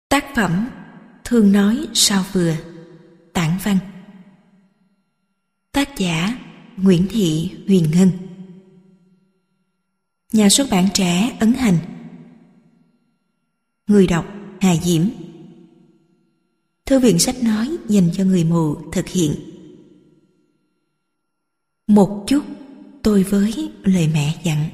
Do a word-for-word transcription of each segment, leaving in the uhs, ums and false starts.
Tác phẩm Thương nói sao vừa. Tản văn. Tác giả Nguyễn Thị Huyền Ngân. Nhà xuất bản Trẻ ấn hành. Người đọc Hà Diễm. Thư viện sách nói dành cho người mù thực hiện. Một chút tôi với lời mẹ dặn.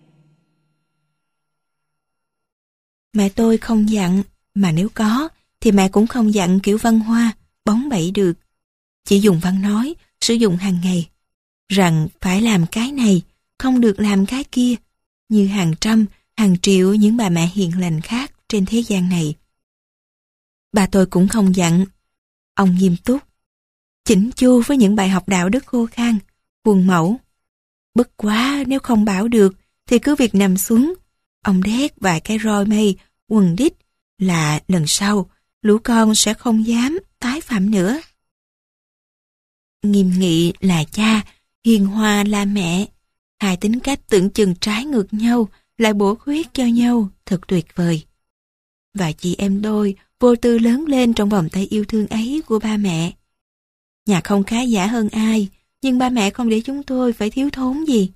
Mẹ tôi không dặn, mà nếu có thì mẹ cũng không dặn kiểu văn hoa, bóng bẩy được. Chỉ dùng văn nói, sử dụng hàng ngày, rằng phải làm cái này, không được làm cái kia, như hàng trăm, hàng triệu những bà mẹ hiền lành khác trên thế gian này. Bà tôi cũng không dặn. Ông nghiêm túc, chỉnh chu với những bài học đạo đức khô khan, khuôn mẫu. Bất quá nếu không bảo được thì cứ việc nằm xuống. Ông đét vài cái roi mây, quần đít là lần sau lũ con sẽ không dám tái phạm nữa. Nghiêm nghị là cha, hiền hòa là mẹ. Hai tính cách tưởng chừng trái ngược nhau lại bổ khuyết cho nhau, thật tuyệt vời. Và chị em tôi vô tư lớn lên trong vòng tay yêu thương ấy của ba mẹ. Nhà không khá giả hơn ai, nhưng ba mẹ không để chúng tôi phải thiếu thốn gì.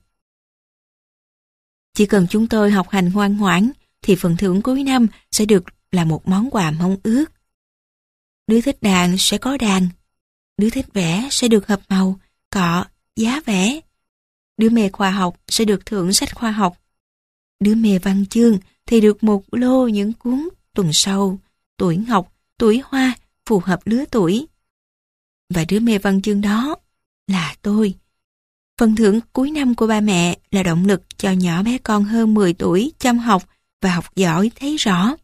Chỉ cần chúng tôi học hành ngoan ngoãn thì phần thưởng cuối năm sẽ được là một món quà mong ước. Đứa thích đàn sẽ có đàn, đứa thích vẽ sẽ được hộp màu, cọ, giá vẽ. Đứa mê khoa học sẽ được thưởng sách khoa học. Đứa mê văn chương thì được một lô những cuốn tuần sau, tuổi ngọc, tuổi hoa phù hợp lứa tuổi. Và đứa mê văn chương đó là tôi. Phần thưởng cuối năm của ba mẹ là động lực cho nhỏ bé con hơn mười tuổi chăm học và học giỏi thấy rõ.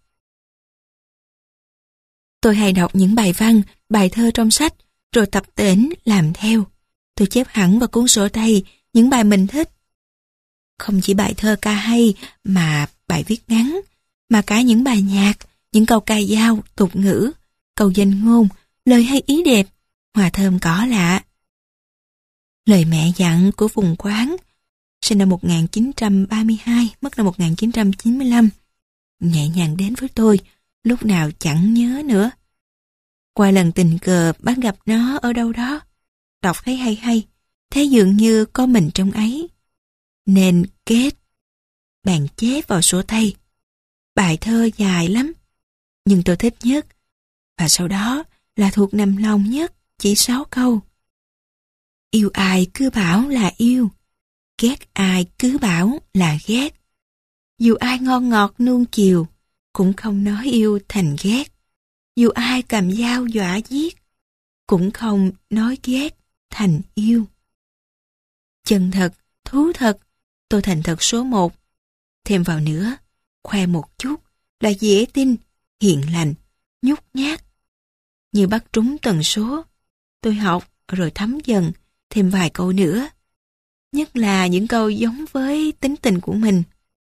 Tôi hay đọc những bài văn, bài thơ trong sách, rồi tập tễnh làm theo. Tôi chép hẳn vào cuốn sổ tay những bài mình thích. Không chỉ bài thơ ca hay mà bài viết ngắn, mà cả những bài nhạc, những câu ca dao, tục ngữ, câu danh ngôn, lời hay ý đẹp, hòa thơm cỏ lạ. Lời mẹ dặn của Phùng Quán, sinh năm một nghìn chín trăm ba mươi hai, mất năm một nghìn chín trăm chín mươi lăm, nhẹ nhàng đến với tôi, lúc nào chẳng nhớ nữa. Qua lần tình cờ bắt gặp nó ở đâu đó, đọc thấy hay hay, thấy dường như có mình trong ấy. Nên kết, bàn chép vào sổ tay. Bài thơ dài lắm, nhưng tôi thích nhất, và sau đó là thuộc nằm lòng nhất, chỉ sáu câu. Yêu ai cứ bảo là yêu, ghét ai cứ bảo là ghét. Dù ai ngon ngọt nuông chiều, cũng không nói yêu thành ghét. Dù ai cầm dao dọa giết, cũng không nói ghét thành yêu. Chân thật, thú thật, tôi thành thật số một. Thêm vào nữa, khoe một chút là dễ tin, hiền lành, nhút nhát. Như bắt trúng tần số, tôi học rồi thấm dần, thêm vài câu nữa. Nhất là những câu giống với tính tình của mình.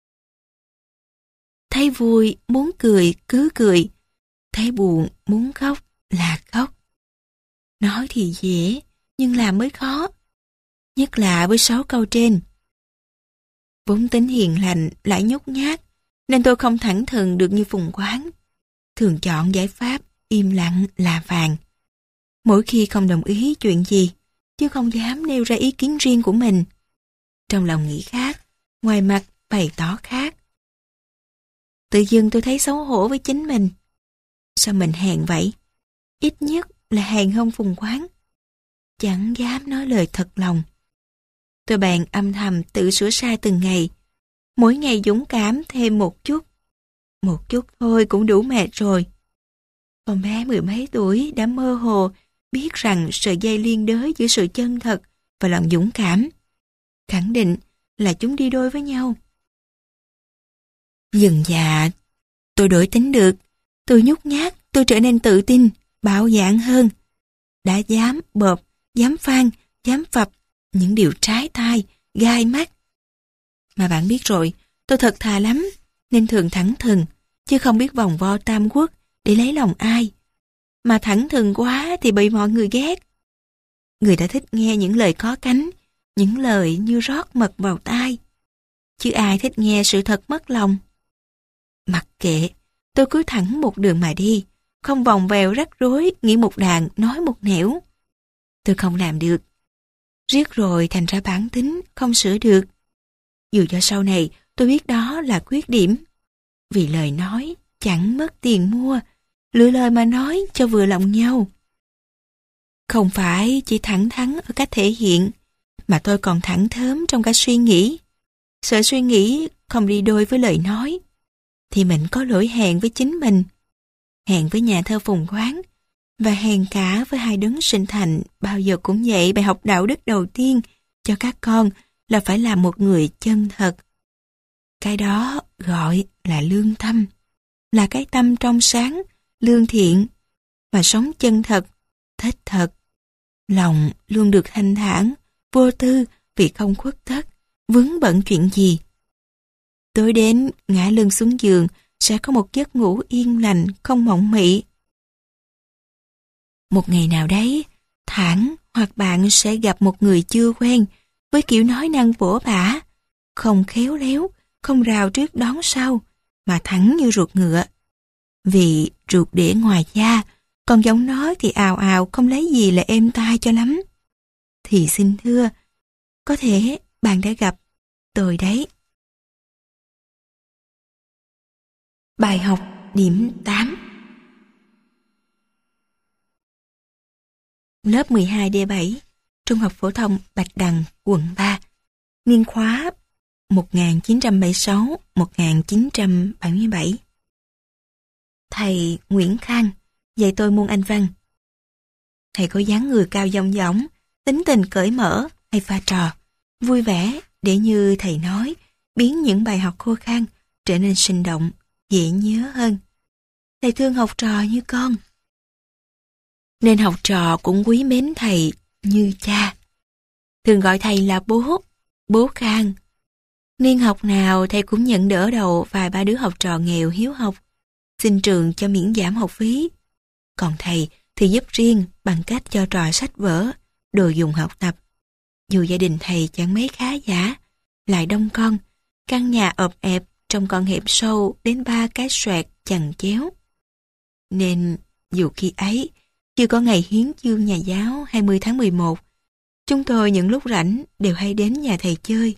Thấy vui, muốn cười, cứ cười. Thấy buồn, muốn khóc, là khóc. Nói thì dễ, nhưng làm mới khó. Nhất là với sáu câu trên. Vốn tính hiền lành, lại nhút nhát, nên tôi không thẳng thừng được như Phùng Quán. Thường chọn giải pháp, im lặng là vàng. Mỗi khi không đồng ý chuyện gì, chứ không dám nêu ra ý kiến riêng của mình. Trong lòng nghĩ khác, ngoài mặt bày tỏ khác. Tự dưng tôi thấy xấu hổ với chính mình. Sao mình hèn vậy? Ít nhất là hèn hơn Phùng Quán. Chẳng dám nói lời thật lòng. Tôi bèn âm thầm tự sửa sai từng ngày. Mỗi ngày dũng cảm thêm một chút. Một chút thôi cũng đủ mệt rồi. Con bé mười mấy tuổi đã mơ hồ biết rằng sợi dây liên đới giữa sự chân thật và lòng dũng cảm. Khẳng định là chúng đi đôi với nhau. Dần dà, tôi đổi tính được. Tôi nhút nhát, tôi trở nên tự tin, bạo dạn hơn. Đã dám bợp, dám phang, dám phập những điều trái tai, gai mắt. Mà bạn biết rồi, tôi thật thà lắm, nên thường thẳng thừng, chứ không biết vòng vo tam quốc để lấy lòng ai. Mà thẳng thừng quá thì bị mọi người ghét. Người đã thích nghe những lời có cánh, những lời như rót mật vào tai. Chứ ai thích nghe sự thật mất lòng. Mặc kệ, Tôi cứ thẳng một đường mà đi, không vòng vèo rắc rối, nghĩ một đàng, nói một nẻo. Tôi không làm được. Riết rồi thành ra bản tính, không sửa được. Dù cho sau này tôi biết đó là khuyết điểm. Vì lời nói chẳng mất tiền mua, lựa lời mà nói cho vừa lòng nhau. Không phải chỉ thẳng thắn ở cách thể hiện, mà tôi còn thẳng thớm trong cả suy nghĩ. Sợ suy nghĩ không đi đôi với lời nói, thì mình có lỗi hẹn với chính mình, hẹn với nhà thơ Phùng Quán, và hẹn cả với hai đấng sinh thành bao giờ cũng dạy bài học đạo đức đầu tiên cho các con là phải là một người chân thật. Cái đó gọi là lương tâm, là cái tâm trong sáng, lương thiện, mà sống chân thật, thích thật. Lòng luôn được thanh thản, vô tư vì không khuất tất, vướng bận chuyện gì. Tối đến ngã lưng xuống giường sẽ có một giấc ngủ yên lành, không mộng mị. Một ngày nào đấy, thẳng hoặc bạn sẽ gặp một người chưa quen với kiểu nói năng bổ bả, không khéo léo, không rào trước đón sau, mà thẳng như ruột ngựa. Vì ruột để ngoài da, còn giọng nói thì ào ào không lấy gì là êm tai cho lắm. Thì xin thưa, có thể bạn đã gặp tôi đấy. Bài học điểm tám. Lớp mười hai D bảy, Trung học phổ thông Bạch Đằng, quận ba, niên khóa một nghìn chín trăm bảy mươi sáu đến một nghìn chín trăm bảy mươi bảy. Thầy Nguyễn Khang dạy tôi môn Anh văn. Thầy có dáng người cao dong dỏng, tính tình cởi mở, hay pha trò, vui vẻ để như thầy nói, biến những bài học khô khan trở nên sinh động, dễ nhớ hơn. Thầy thương học trò như con, nên học trò cũng quý mến thầy như cha. Thường gọi thầy là bố, bố Khang. Niên học nào thầy cũng nhận đỡ đầu vài ba đứa học trò nghèo hiếu học, xin trường cho miễn giảm học phí. Còn thầy thì giúp riêng bằng cách cho trò sách vở, đồ dùng học tập. Dù gia đình thầy chẳng mấy khá giả, lại đông con, căn nhà ộp ẹp trong con hẻm sâu đến ba cái xoẹt chằng chéo. Nên dù khi ấy chưa có ngày hiến chương nhà giáo hai mươi tháng mười một, chúng tôi những lúc rảnh đều hay đến nhà thầy chơi.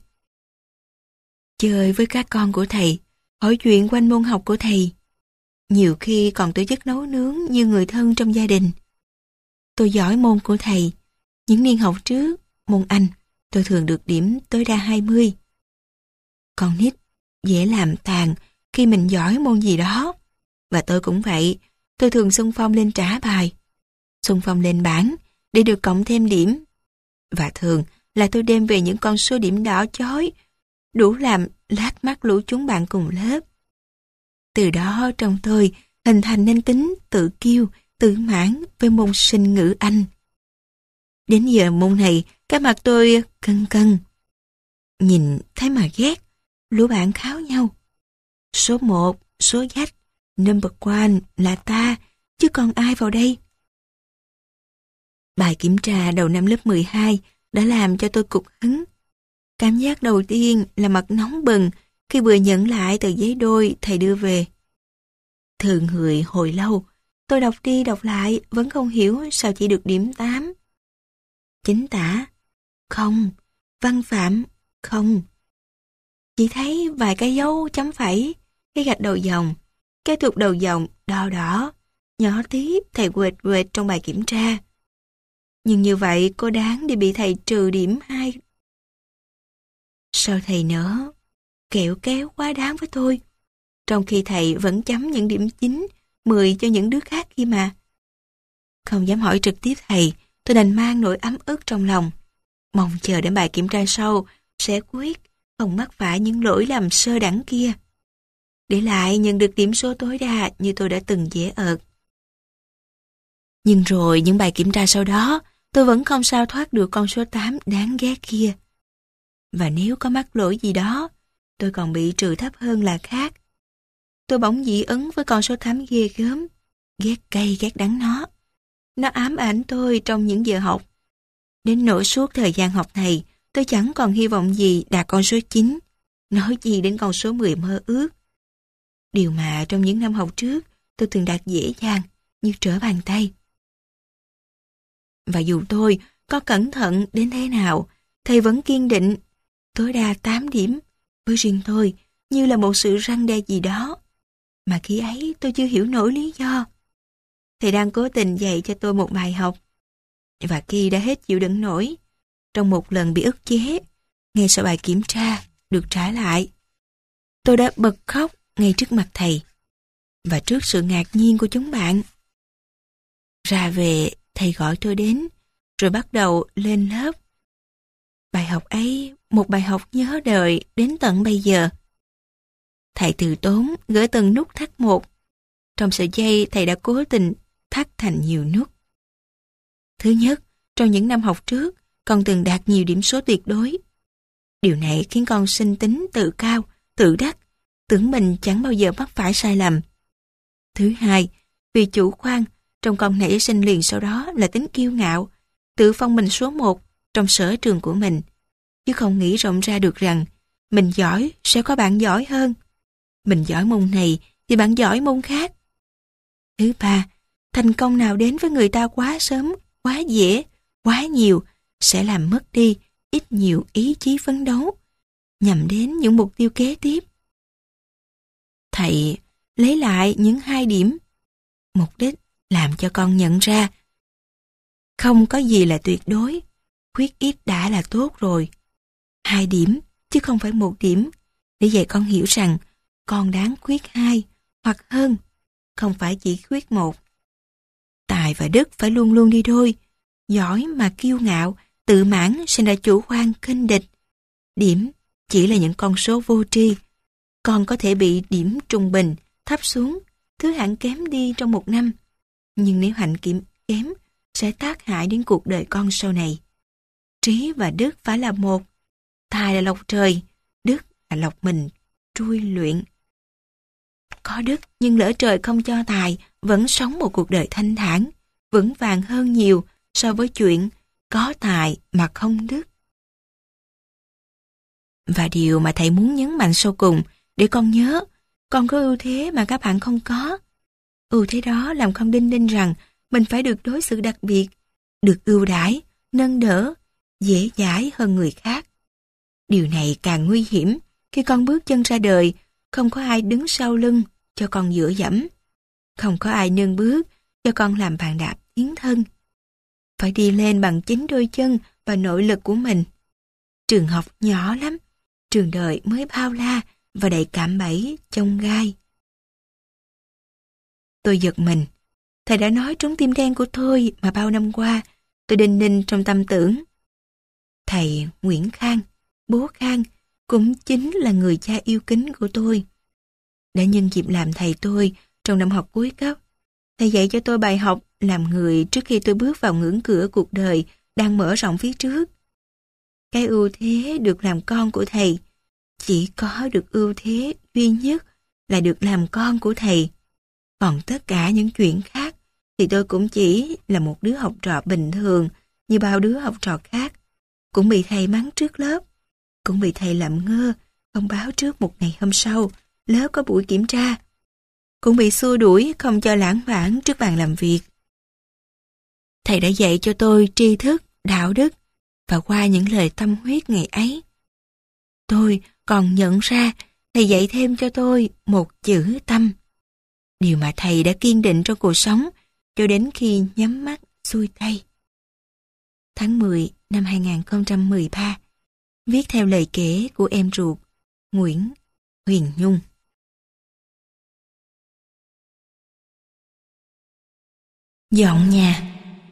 Chơi với các con của thầy, hỏi chuyện quanh môn học của thầy. Nhiều khi còn tổ chức nấu nướng như người thân trong gia đình. Tôi giỏi môn của thầy. Những niên học trước, môn Anh, tôi thường được điểm tối đa hai mươi. Con nít dễ làm tàn khi mình giỏi môn gì đó. Và tôi cũng vậy, tôi thường xung phong lên trả bài, xung phong lên bảng để được cộng thêm điểm. Và thường là tôi đem về những con số điểm đỏ chói, đủ làm lác mắt lũ chúng bạn cùng lớp. Từ đó trong tôi hình thành nên tính tự kiêu, tự mãn với môn sinh ngữ Anh. Đến giờ môn này, cái mặt tôi cân cân. Nhìn thấy mà ghét, lũ bạn kháo nhau. Số một, số dách, number one là ta, chứ còn ai vào đây. Bài kiểm tra đầu năm lớp mười hai đã làm cho tôi cục hứng. Cảm giác đầu tiên là mặt nóng bừng khi vừa nhận lại tờ giấy đôi thầy đưa về. Thường hười hồi lâu, tôi đọc đi đọc lại vẫn không hiểu sao chỉ được điểm tám. Chính tả, không. Văn phạm, không. Chỉ thấy vài cái dấu chấm phẩy, cái gạch đầu dòng, cái thuộc đầu dòng đỏ đỏ, nhỏ tí thầy quệt quệt trong bài kiểm tra. Nhưng như vậy cô đáng để bị thầy trừ điểm hai. Sao thầy nỡ kẹo kéo quá đáng với tôi, trong khi thầy vẫn chấm những điểm chín, mười cho những đứa khác kia mà. Không dám hỏi trực tiếp thầy, tôi đành mang nỗi ấm ức trong lòng, mong chờ đến bài kiểm tra sau sẽ quyết không mắc phải những lỗi làm sơ đẳng kia, để lại nhận được điểm số tối đa như tôi đã từng dễ ợt. Nhưng rồi những bài kiểm tra sau đó, tôi vẫn không sao thoát được con số tám đáng ghét kia. Và nếu có mắc lỗi gì đó, tôi còn bị trừ thấp hơn là khác. Tôi bỗng dị ứng với con số tám ghê gớm, ghét cay ghét đắng nó. Nó ám ảnh tôi trong những giờ học. Đến nỗi suốt thời gian học này, tôi chẳng còn hy vọng gì đạt con số chín, nói gì đến con số mười mơ ước. Điều mà trong những năm học trước tôi thường đạt dễ dàng như trở bàn tay. Và dù tôi có cẩn thận đến thế nào, thầy vẫn kiên định tối đa tám điểm với riêng tôi như là một sự răn đe gì đó. Mà khi ấy tôi chưa hiểu nổi lý do. Thầy đang cố tình dạy cho tôi một bài học. Và khi đã hết chịu đựng nổi, trong một lần bị ức chế, ngay sau bài kiểm tra được trả lại, tôi đã bật khóc ngay trước mặt thầy và trước sự ngạc nhiên của chúng bạn. Ra về, thầy gọi tôi đến, rồi bắt đầu lên lớp. Bài học ấy, một bài học nhớ đời đến tận bây giờ. Thầy từ tốn gỡ từng nút thắt một. Trong sợi dây, thầy đã cố tình thắt thành nhiều nút. Thứ nhất, trong những năm học trước, con từng đạt nhiều điểm số tuyệt đối. Điều này khiến con sinh tính tự cao, tự đắc, tưởng mình chẳng bao giờ mắc phải sai lầm. Thứ hai, vì chủ quan, trong con nảy sinh liền sau đó là tính kiêu ngạo, tự phong mình số một trong sở trường của mình, chứ không nghĩ rộng ra được rằng mình giỏi sẽ có bạn giỏi hơn. Mình giỏi môn này thì bạn giỏi môn khác. Thứ ba, thành công nào đến với người ta quá sớm, quá dễ, quá nhiều sẽ làm mất đi ít nhiều ý chí phấn đấu nhằm đến những mục tiêu kế tiếp. Thầy lấy lại những hai điểm, mục đích làm cho con nhận ra không có gì là tuyệt đối, khuyết ít đã là tốt rồi. Hai điểm chứ không phải một điểm, để dạy con hiểu rằng con đáng khuyết hai hoặc hơn, không phải chỉ khuyết một. Tài và đức phải luôn luôn đi đôi. Giỏi mà kiêu ngạo, tự mãn sinh ra chủ quan khinh địch. Điểm chỉ là những con số vô tri. Con có thể bị điểm trung bình, thấp xuống, thứ hạng kém đi trong một năm. Nhưng nếu hạnh kiểm kém sẽ tác hại đến cuộc đời con sau này. Trí và đức phải là một. Tài là lộc trời, đức là lộc mình trui luyện. Có đức nhưng lỡ trời không cho tài, vẫn sống một cuộc đời thanh thản, vững vàng hơn nhiều so với chuyện có tài mà không đức. Và điều mà thầy muốn nhấn mạnh sau cùng để con nhớ, con có ưu thế mà các bạn không có. Ưu thế đó làm con đinh ninh rằng mình phải được đối xử đặc biệt, được ưu đãi, nâng đỡ, dễ dãi hơn người khác. Điều này càng nguy hiểm khi con bước chân ra đời, không có ai đứng sau lưng cho con dựa dẫm, không có ai nâng bước cho con làm bàn đạp tiến thân. Phải đi lên bằng chính đôi chân và nội lực của mình. Trường học nhỏ lắm, trường đời mới bao la và đầy cạm bẫy, chông gai. Tôi giật mình. Thầy đã nói trúng tim đen của tôi mà bao năm qua tôi đinh ninh trong tâm tưởng. Thầy Nguyễn Khang, bố Khang, cũng chính là người cha yêu kính của tôi. Đã nhân dịp làm thầy tôi trong năm học cuối cấp, thầy dạy cho tôi bài học làm người trước khi tôi bước vào ngưỡng cửa cuộc đời đang mở rộng phía trước. Cái ưu thế được làm con của thầy, chỉ có được ưu thế duy nhất là được làm con của thầy. Còn tất cả những chuyện khác thì tôi cũng chỉ là một đứa học trò bình thường như bao đứa học trò khác. Cũng bị thầy mắng trước lớp, cũng bị thầy làm ngơ, không báo trước một ngày hôm sau lớp có buổi kiểm tra, cũng bị xua đuổi không cho lãng vãng trước bàn làm việc. Thầy đã dạy cho tôi tri thức, đạo đức, và qua những lời tâm huyết ngày ấy, tôi còn nhận ra thầy dạy thêm cho tôi một chữ tâm. Điều mà thầy đã kiên định trong cuộc sống cho đến khi nhắm mắt xuôi tay. Tháng mười năm hai nghìn không trăm mười ba, viết theo lời kể của em ruột Nguyễn Huyền Nhung. Dọn nhà.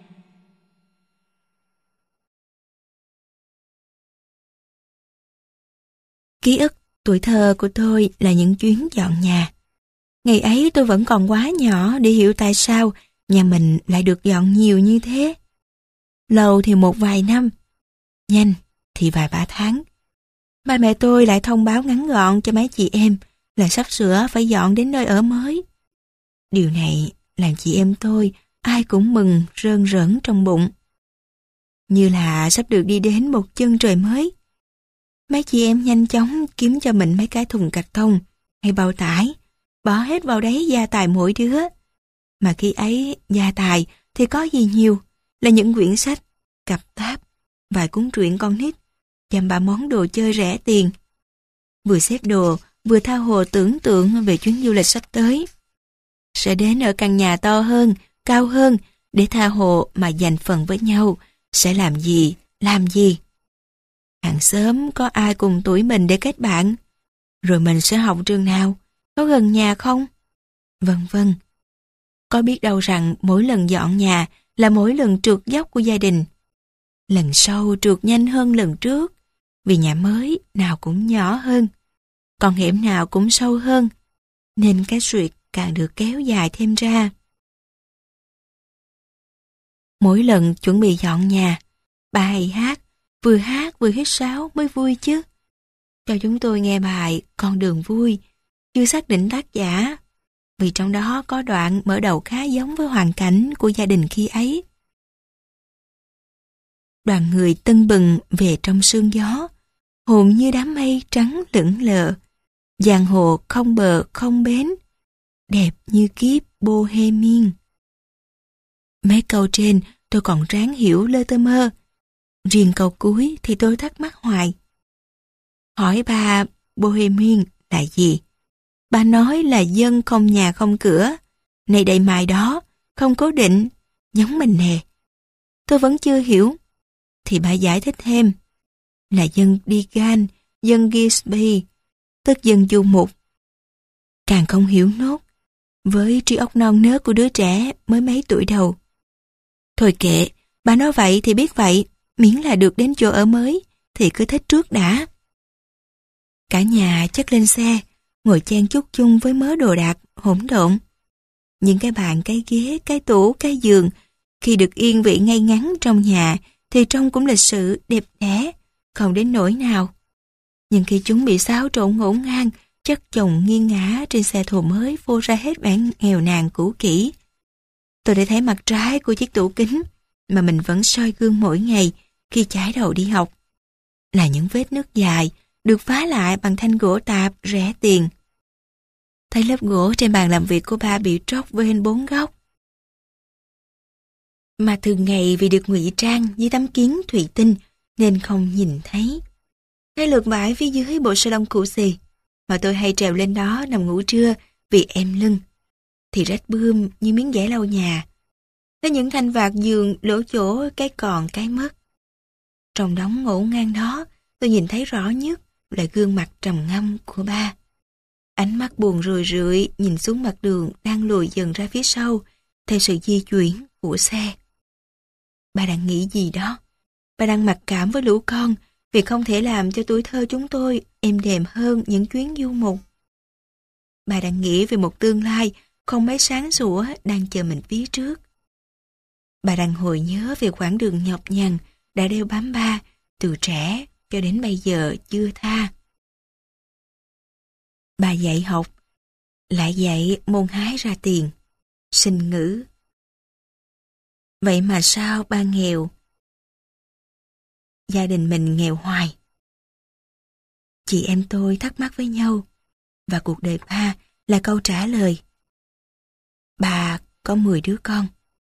Ký ức tuổi thơ của tôi là những chuyến dọn nhà. Ngày ấy tôi vẫn còn quá nhỏ để hiểu tại sao nhà mình lại được dọn nhiều như thế. Lâu thì một vài năm, nhanh thì vài ba tháng. Ba mẹ tôi lại thông báo ngắn gọn cho mấy chị em là sắp sửa phải dọn đến nơi ở mới. Điều này làm chị em tôi ai cũng mừng rơn rởn trong bụng. Như là sắp được đi đến một chân trời mới. Mấy chị em nhanh chóng kiếm cho mình mấy cái thùng cạc tông hay bao tải, bỏ hết vào đấy gia tài mỗi đứa. Mà khi ấy gia tài thì có gì nhiều, là những quyển sách, cặp táp, vài cuốn truyện con nít, dăm ba món đồ chơi rẻ tiền. Vừa xếp đồ, vừa tha hồ tưởng tượng về chuyến du lịch sắp tới. Sẽ đến ở căn nhà to hơn, cao hơn, để tha hồ mà giành phần với nhau. Sẽ làm gì, làm gì. Hàng xóm có ai cùng tuổi mình để kết bạn? Rồi mình sẽ học trường nào? Có gần nhà không? Vân vân. Có biết đâu rằng mỗi lần dọn nhà là mỗi lần trượt dốc của gia đình. Lần sau trượt nhanh hơn lần trước, vì nhà mới nào cũng nhỏ hơn, còn hẻm nào cũng sâu hơn, nên cái suyệt càng được kéo dài thêm ra. Mỗi lần chuẩn bị dọn nhà, bà hay hát, vừa hát vừa hít sáo mới vui chứ. Cho chúng tôi nghe bài Con đường vui, chưa xác định tác giả, vì trong đó có đoạn mở đầu khá giống với hoàn cảnh của gia đình khi ấy. Đoàn người tưng bừng về trong sương gió, hồn như đám mây trắng lững lờ, giang hồ không bờ không bến, đẹp như kiếp Bohemian. Mấy câu trên tôi còn ráng hiểu lơ tơ mơ, riêng câu cuối thì tôi thắc mắc hoài. Hỏi bà Bohemian là gì? Bà nói là dân không nhà không cửa, này đây mai đó, không cố định, giống mình nè. Tôi vẫn chưa hiểu. Thì bà giải thích thêm là dân đi gan, dân Gisby, tức dân du mục. Càng không hiểu nốt, với trí óc non nớt của đứa trẻ mới mấy tuổi đầu. Thôi kệ, bà nói vậy thì biết vậy, miễn là được đến chỗ ở mới, thì cứ thích trước đã. Cả nhà chất lên xe, ngồi chen chúc chung với mớ đồ đạc hỗn độn. Những cái bàn, cái ghế, cái tủ, cái giường, khi được yên vị ngay ngắn trong nhà, thì trông cũng lịch sự, đẹp đẽ, không đến nỗi nào. Nhưng khi chúng bị xáo trộn ngổn ngang, chất chồng nghiêng ngã trên xe thồ mới phô ra hết vẻ nghèo nàn cũ kỹ. Tôi đã thấy mặt trái của chiếc tủ kính mà mình vẫn soi gương mỗi ngày khi chải đầu đi học. Là những vết nứt dài, được phá lại bằng thanh gỗ tạp rẻ tiền. Thấy lớp gỗ trên bàn làm việc của ba bị tróc vênh bốn góc. Mà thường ngày vì được ngụy trang với tấm kiến thủy tinh nên không nhìn thấy. Cái lược vải phía dưới bộ salon cũ xì mà tôi hay trèo lên đó nằm ngủ trưa vì em lưng thì rách bươm như miếng vải lau nhà. Tới những thanh vạt giường lỗ chỗ cái còn cái mất. Trong đống ngổn ngang đó tôi nhìn thấy rõ nhất là gương mặt trầm ngâm của ba. Ánh mắt buồn rười rượi nhìn xuống mặt đường đang lùi dần ra phía sau theo sự di chuyển của xe. Bà đang nghĩ gì đó? Bà đang mặc cảm với lũ con vì không thể làm cho tuổi thơ chúng tôi êm đềm hơn những chuyến du mục. Bà đang nghĩ về một tương lai không mấy sáng sủa đang chờ mình phía trước. Bà đang hồi nhớ về quãng đường nhọc nhằn đã đeo bám ba từ trẻ cho đến bây giờ chưa tha. Bà dạy học, lại dạy môn hái ra tiền, sinh ngữ. Vậy mà sao ba nghèo? Gia đình mình nghèo hoài. Chị em tôi thắc mắc với nhau, và cuộc đời ba là câu trả lời. Bà có mười đứa con.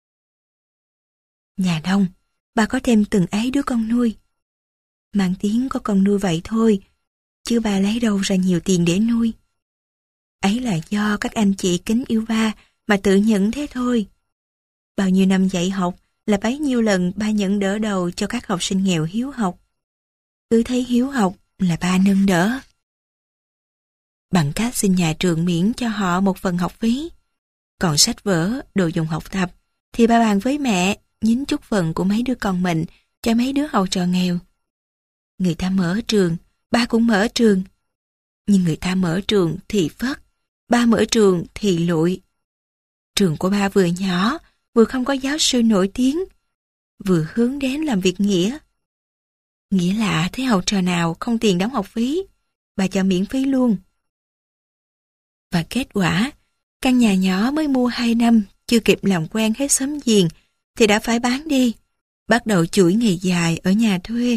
Nhà đông, bà có thêm từng ấy đứa con nuôi. Mang tiếng có con nuôi vậy thôi, chứ bà lấy đâu ra nhiều tiền để nuôi. Ấy là do các anh chị kính yêu ba mà tự nhận thế thôi. Bao nhiêu năm dạy học là bấy nhiêu lần ba nhận đỡ đầu cho các học sinh nghèo hiếu học. Cứ thấy hiếu học là ba nâng đỡ. Bằng cách xin nhà trường miễn cho họ một phần học phí. Còn sách vở, đồ dùng học tập thì ba bàn với mẹ nhín chút phần của mấy đứa con mình cho mấy đứa học trò nghèo. Người ta mở trường, ba cũng mở trường. Nhưng người ta mở trường thì phất, ba mở trường thì lụi. Trường của ba vừa nhỏ, vừa không có giáo sư nổi tiếng, vừa hướng đến làm việc nghĩa. Nghĩa là thấy học trò nào không tiền đóng học phí, bà cho miễn phí luôn. Và kết quả, căn nhà nhỏ mới mua hai năm, chưa kịp làm quen hết xóm giềng, thì đã phải bán đi, bắt đầu chuỗi ngày dài ở nhà thuê.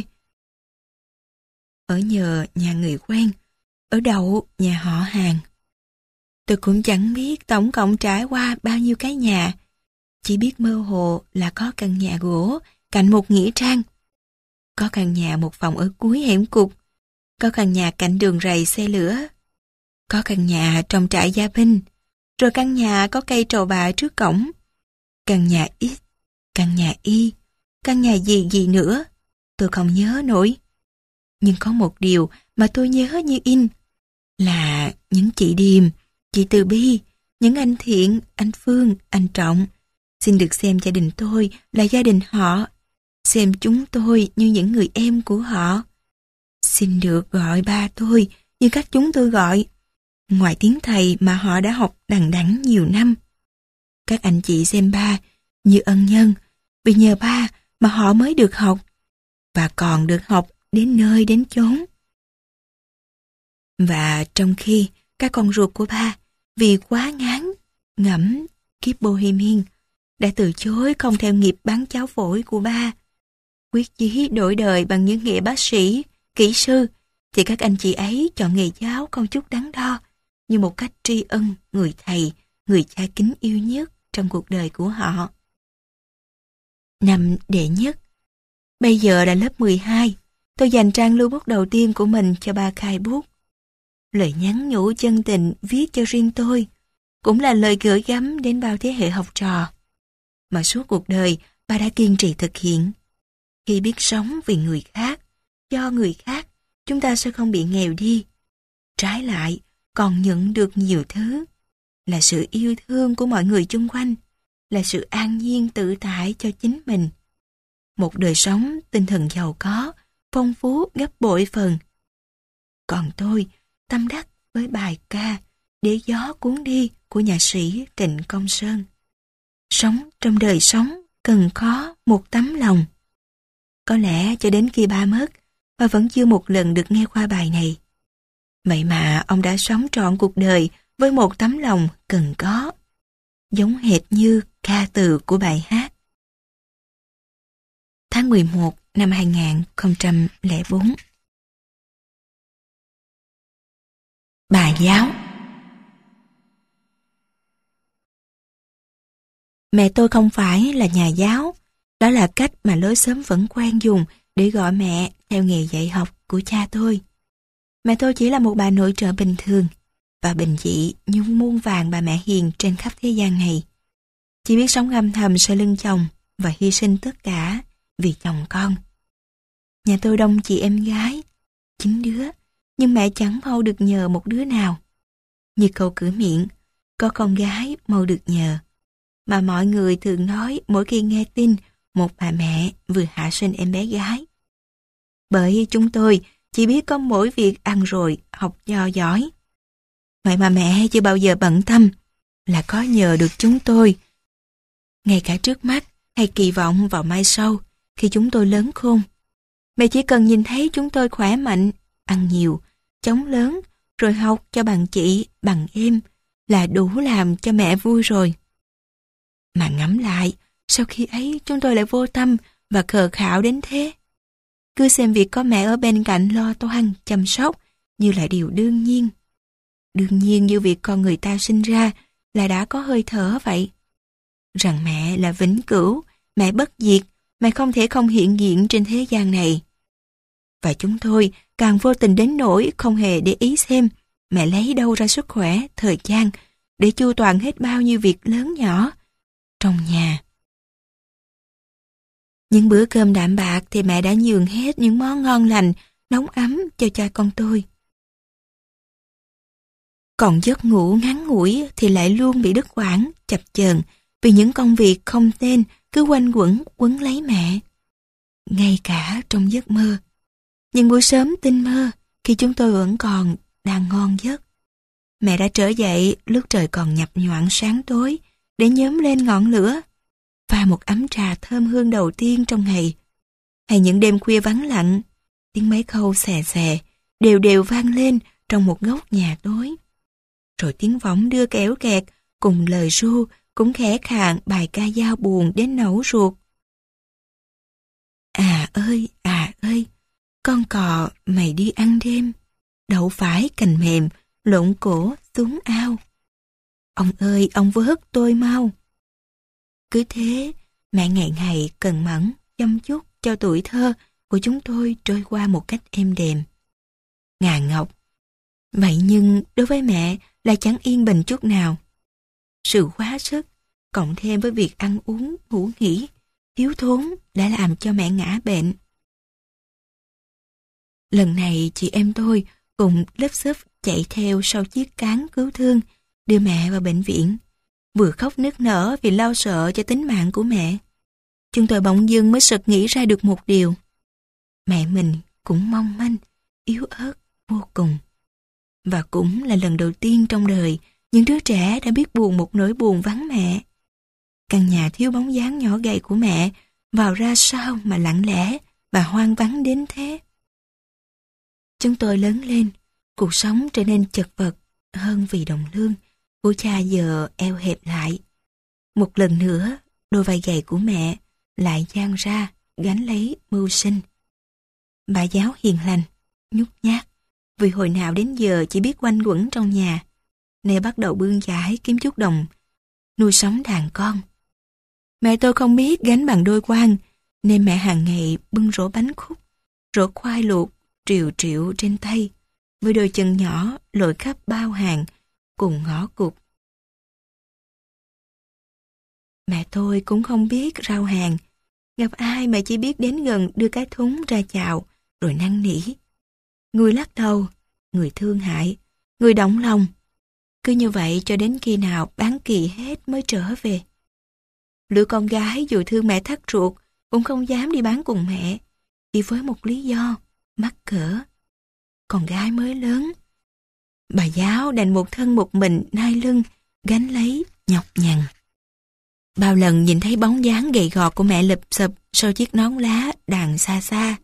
Ở nhờ nhà người quen, ở đậu nhà họ hàng. Tôi cũng chẳng biết tổng cộng trải qua bao nhiêu cái nhà. Chỉ biết mơ hồ là có căn nhà gỗ cạnh một nghĩa trang. Có căn nhà một phòng ở cuối hẻm cụt. Có căn nhà cạnh đường rầy xe lửa. Có căn nhà trong trại gia binh. Rồi căn nhà có cây trầu bà trước cổng. Căn nhà X, căn nhà Y, căn nhà gì gì nữa. Tôi không nhớ nổi. Nhưng có một điều mà tôi nhớ như in. Là những chị Điềm, chị Từ Bi, những anh Thiện, anh Phương, anh Trọng. Xin được xem gia đình tôi là gia đình họ. Xem chúng tôi như những người em của họ. Xin được gọi ba tôi như cách chúng tôi gọi. Ngoài tiếng thầy mà họ đã học đằng đẵng nhiều năm. Các anh chị xem ba như ân nhân, vì nhờ ba mà họ mới được học, và còn được học đến nơi đến chốn. Và trong khi các con ruột của ba vì quá ngán ngẩm kiếp Bohemian đã từ chối không theo nghiệp bán cháo phổi của ba, quyết chí đổi đời bằng những nghề bác sĩ, kỹ sư, thì các anh chị ấy chọn nghề giáo không chút đắn đo, như một cách tri ân người thầy, người cha kính yêu nhất trong cuộc đời của họ. Năm đệ nhất, bây giờ là lớp mười hai, tôi dành trang lưu bút đầu tiên của mình cho ba khai bút. Lời nhắn nhủ chân tình viết cho riêng tôi, cũng là lời gửi gắm đến bao thế hệ học trò, mà suốt cuộc đời ba đã kiên trì thực hiện. Khi biết sống vì người khác, cho người khác, chúng ta sẽ không bị nghèo đi. Trái lại, còn nhận được nhiều thứ, là sự yêu thương của mọi người chung quanh, là sự an nhiên tự tại cho chính mình. Một đời sống tinh thần giàu có, phong phú gấp bội phần. Còn tôi, tâm đắc với bài ca Để gió cuốn đi của nhạc sĩ Trịnh Công Sơn. Sống trong đời sống cần có một tấm lòng. Có lẽ cho đến khi ba mất, ba vẫn chưa một lần được nghe qua bài này. Vậy mà ông đã sống trọn cuộc đời với một tấm lòng cần có, giống hệt như ca từ của bài hát. Tháng mười một năm hai nghìn không trăm lẻ bốn. Bà giáo. Mẹ tôi không phải là nhà giáo, đó là cách mà lối xóm vẫn quen dùng để gọi mẹ theo nghề dạy học của cha tôi. Mẹ tôi chỉ là một bà nội trợ bình thường và bình dị như muôn vàn bà mẹ hiền trên khắp thế gian này. Chỉ biết sống âm thầm sau lưng chồng và hy sinh tất cả vì chồng con. Nhà tôi đông chị em gái, chín đứa, nhưng mẹ chẳng mau được nhờ một đứa nào. Như câu cửa miệng, có con gái mau được nhờ, mà mọi người thường nói mỗi khi nghe tin một bà mẹ vừa hạ sinh em bé gái. Bởi chúng tôi chỉ biết có mỗi việc ăn rồi học nho giỏi. Vậy mà mẹ chưa bao giờ bận tâm là có nhờ được chúng tôi. Ngay cả trước mắt hay kỳ vọng vào mai sau, khi chúng tôi lớn khôn, mẹ chỉ cần nhìn thấy chúng tôi khỏe mạnh, ăn nhiều, chống lớn, rồi học cho bằng chị, bằng em, là đủ làm cho mẹ vui rồi. Mà ngẫm lại, sau khi ấy chúng tôi lại vô tâm và khờ khạo đến thế. Cứ xem việc có mẹ ở bên cạnh lo toan, chăm sóc như là điều đương nhiên. Đương nhiên như việc con người ta sinh ra là đã có hơi thở vậy. Rằng mẹ là vĩnh cửu, mẹ bất diệt, mẹ không thể không hiện diện trên thế gian này. Và chúng tôi càng vô tình đến nỗi không hề để ý xem mẹ lấy đâu ra sức khỏe, thời gian để chu toàn hết bao nhiêu việc lớn nhỏ trong nhà. Những bữa cơm đạm bạc thì mẹ đã nhường hết những món ngon lành, nóng ấm cho cha con tôi. Còn giấc ngủ ngắn ngủi thì lại luôn bị đứt quãng, chập chờn vì những công việc không tên cứ quanh quẩn quấn lấy mẹ. Ngay cả trong giấc mơ, những buổi sớm tinh mơ khi chúng tôi vẫn còn đang ngon giấc, mẹ đã trở dậy lúc trời còn nhập nhoạng sáng tối để nhóm lên ngọn lửa, pha một ấm trà thơm hương đầu tiên trong ngày. Hay những đêm khuya vắng lặng, tiếng máy khâu xè xè đều đều vang lên trong một góc nhà tối. Rồi tiếng võng đưa kéo kẹt cùng lời ru cũng khẽ khàng bài ca dao buồn đến nấu ruột. À ơi, à ơi, con cò mày đi ăn đêm, đậu phải cành mềm, lộn cổ xuống ao. Ông ơi, ông vớt tôi mau. Cứ thế, mẹ ngày ngày cần mẫn, chăm chút cho tuổi thơ của chúng tôi trôi qua một cách êm đềm. Ngà Ngọc. Vậy nhưng đối với mẹ là chẳng yên bình chút nào. Sự quá sức, cộng thêm với việc ăn uống, ngủ nghỉ, thiếu thốn đã làm cho mẹ ngã bệnh. Lần này chị em tôi cùng lớp xốp chạy theo sau chiếc cáng cứu thương, đưa mẹ vào bệnh viện, vừa khóc nức nở vì lo sợ cho tính mạng của mẹ. Chúng tôi bỗng dưng mới sực nghĩ ra được một điều. Mẹ mình cũng mong manh, yếu ớt vô cùng. Và cũng là lần đầu tiên trong đời những đứa trẻ đã biết buồn một nỗi buồn vắng mẹ. Căn nhà thiếu bóng dáng nhỏ gầy của mẹ vào ra sao mà lặng lẽ và hoang vắng đến thế. Chúng tôi lớn lên, cuộc sống trở nên chật vật hơn vì đồng lương của cha giờ eo hẹp lại. Một lần nữa, đôi vai gầy của mẹ lại dang ra gánh lấy mưu sinh. Bà giáo hiền lành, nhút nhát, vì hồi nào đến giờ chỉ biết quanh quẩn trong nhà, nay bắt đầu bươn chải kiếm chút đồng nuôi sống đàn con. Mẹ tôi không biết gánh bằng đôi quan, nên mẹ hàng ngày bưng rổ bánh khúc, rổ khoai luộc triều triệu trên tay, với đôi chân nhỏ lội khắp bao hàng cùng ngõ cụt. Mẹ tôi cũng không biết rao hàng, gặp ai mẹ chỉ biết đến gần đưa cái thúng ra chào rồi năn nỉ. Người lắc đầu, người thương hại, người động lòng. Cứ như vậy cho đến khi nào bán kỳ hết mới trở về. Lũ con gái dù thương mẹ thắt ruột cũng không dám đi bán cùng mẹ, chỉ với một lý do mắc cỡ. Con gái mới lớn, bà giáo đành một thân một mình nai lưng gánh lấy nhọc nhằn. Bao lần nhìn thấy bóng dáng gầy gò của mẹ lụp xụp sau chiếc nón lá đằng xa xa,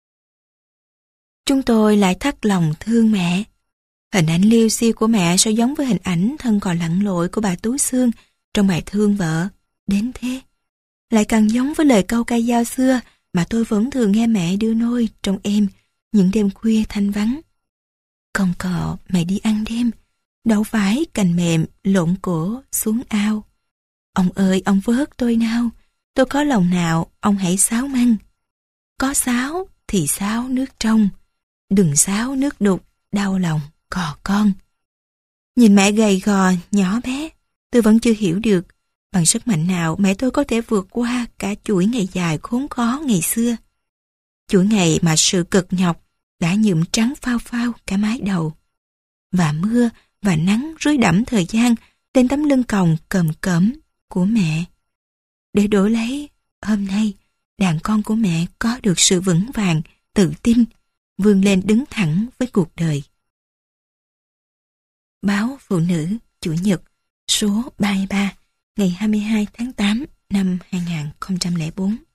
chúng tôi lại thắt lòng thương mẹ. Hình ảnh liêu xiêu của mẹ sao giống với hình ảnh thân cò lặn lội của bà Tú Xương trong bài thương vợ đến thế. Lại càng giống với lời câu ca dao xưa mà tôi vẫn thường nghe mẹ đưa nôi trong em những đêm khuya thanh vắng. Con cò mẹ đi ăn đêm, đậu phải cành mềm lộn cổ xuống ao. Ông ơi, ông vớt tôi nào, tôi có lòng nào ông hãy sáo măng. Có sáo thì sáo nước trong, đừng sáo nước đục, đau lòng cò con. Nhìn mẹ gầy gò, nhỏ bé, tôi vẫn chưa hiểu được bằng sức mạnh nào mẹ tôi có thể vượt qua cả chuỗi ngày dài khốn khó ngày xưa. Chuỗi ngày mà sự cực nhọc đã nhuộm trắng phao phao cả mái đầu. Và mưa và nắng rưới đẫm thời gian lên tấm lưng còng còm cõm của mẹ. Để đổi lấy, hôm nay, đàn con của mẹ có được sự vững vàng, tự tin, vươn lên đứng thẳng với cuộc đời. Báo Phụ Nữ, Chủ nhật, số ba mươi ba, ngày hai mươi hai tháng tám năm hai nghìn không trăm lẻ bốn.